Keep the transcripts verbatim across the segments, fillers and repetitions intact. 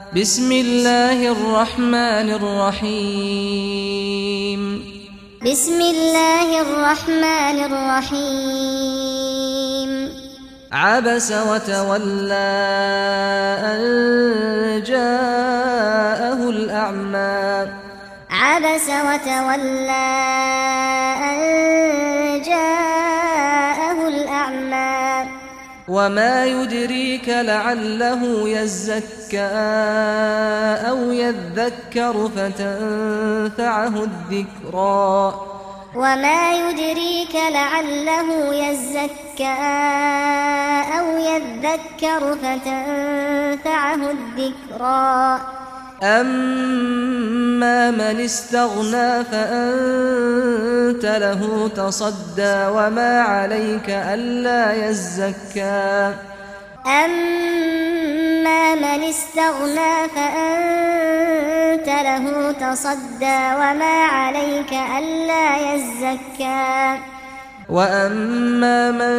بسم الله الرحمن الرحيم بسم الله الرحمن الرحيم عبس وتولى أن جاءه الأعمى عبس وتولى أن جاءه الأعمى وما يدريك لعله يزكى أو يذكر فتنفعه الذكرى وما يدريك لعله يزكى أو يذكر فتنفعه الذكرى أما من استغنى فأنت له تصدى وما عليك ألا يزكى أما من استغنى فأنت له تصدى وما عليك ألا يزكى وأما من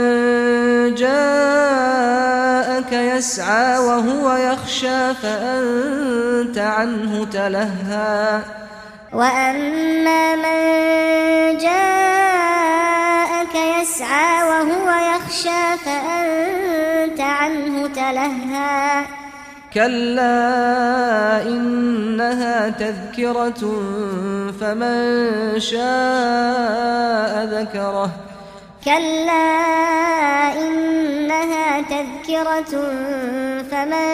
جاءك يسعى وهو يخشى فأنت عنه تلهى وأما من جاءك يسعى وهو يخشى فأنت عنه تلهى كلا إنها تذكرة فمن شاء ذكره كلا إنها تذكرة فمن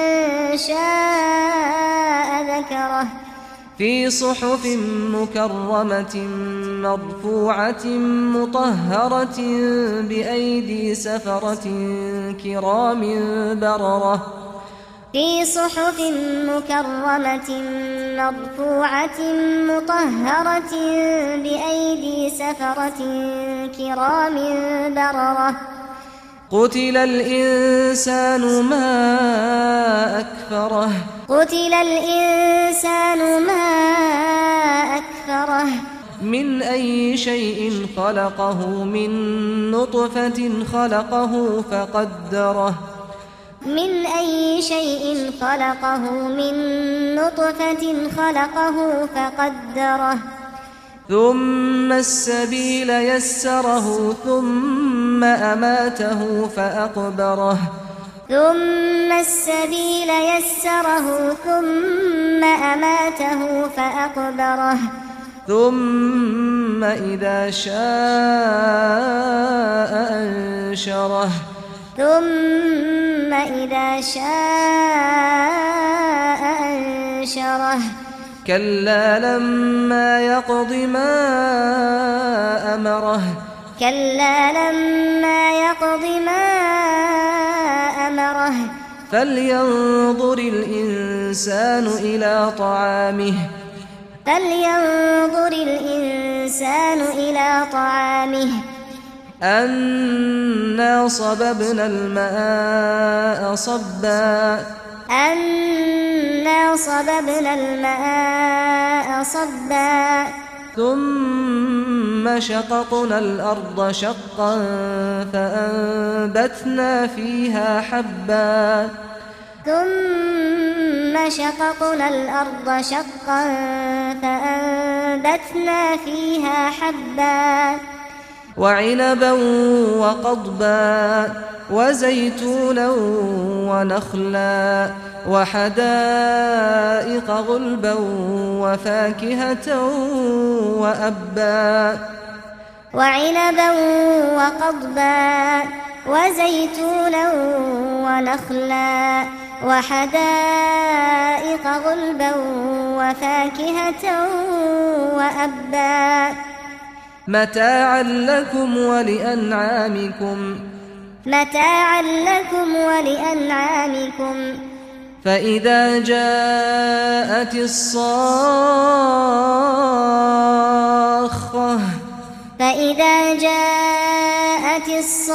شاء ذكره في صحف مكرمة مرفوعة مطهرة بأيدي سفرة كرام بررة في صحف مكرمة مرفوعة مطهرة بأيدي سفرة كرام بررة قتل الإنسان ما أكفره قتل الإنسان ما أكفره من أي شيء خلقه من نطفة خلقه فقدره من أي شيء خلقه من نطفة خلقه فقدره ثم السبيل يسره ثم أماته فأقبره ثم السبيل يسره ثم أماته فأقبره ثم إذا شاء أنشره ثم إذا شاء أنشره كلا لما يقض ما أمره كلا لما يقض ما أمره فلينظر الإنسان إلى طعامه فلينظر الإنسان إلى طعامه أنا صببنا الماء صبا أنا صببنا الماء صبا ثم شققنا الأرض شقا فأنبتنا فيها حبا ثم شققنا الأرض شقا فأنبتنا فيها حبا وعنبا وقضبا وزيتونا ونخلا وحدائق غلبا وفاكهة وأبا وعنبا وقضبا وزيتونا ونخلا وحدائق غلبا وفاكهة وأبا متاعا لكم ولأنعامكم متاعا لكم ولأنعامكم فإذا جاءت الصاخة فإذا جاءت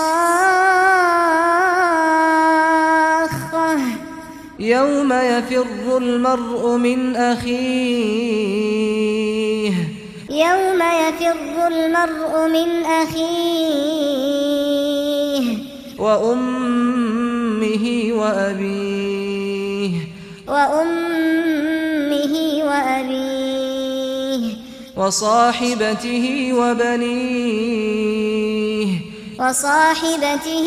الصاخة يوم يفر المرء من أخيه يوم يفر المرء من أخيه وأمه وأبيه وأمه وأبيه وصاحبته وبنيه وصاحبته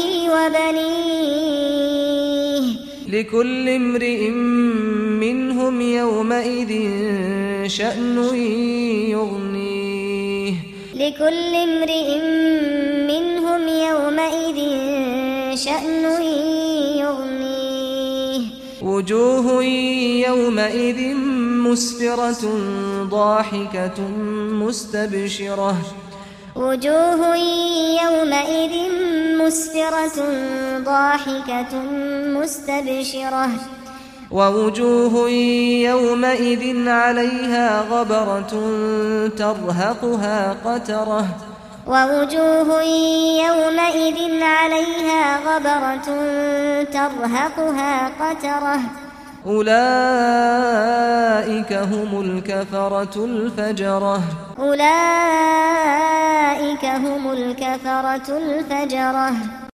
وبنيه لكل امرئ منهم يومئذ شأن يغنيه لكل امرئ منهم يومئذ شأن يغنيه وجوه يومئذ مسفرة ضاحكة مستبشرة وجوه يومئذ مسفرة ضاحكة مستبشرة ووجوه يومئذ عليها غبرة ترهقها قترة ووجوه يومئذ عليها غبرة ترهقها قترة أولئك هم الكفرة الفجرة أولئك هم الكفرة الفجرة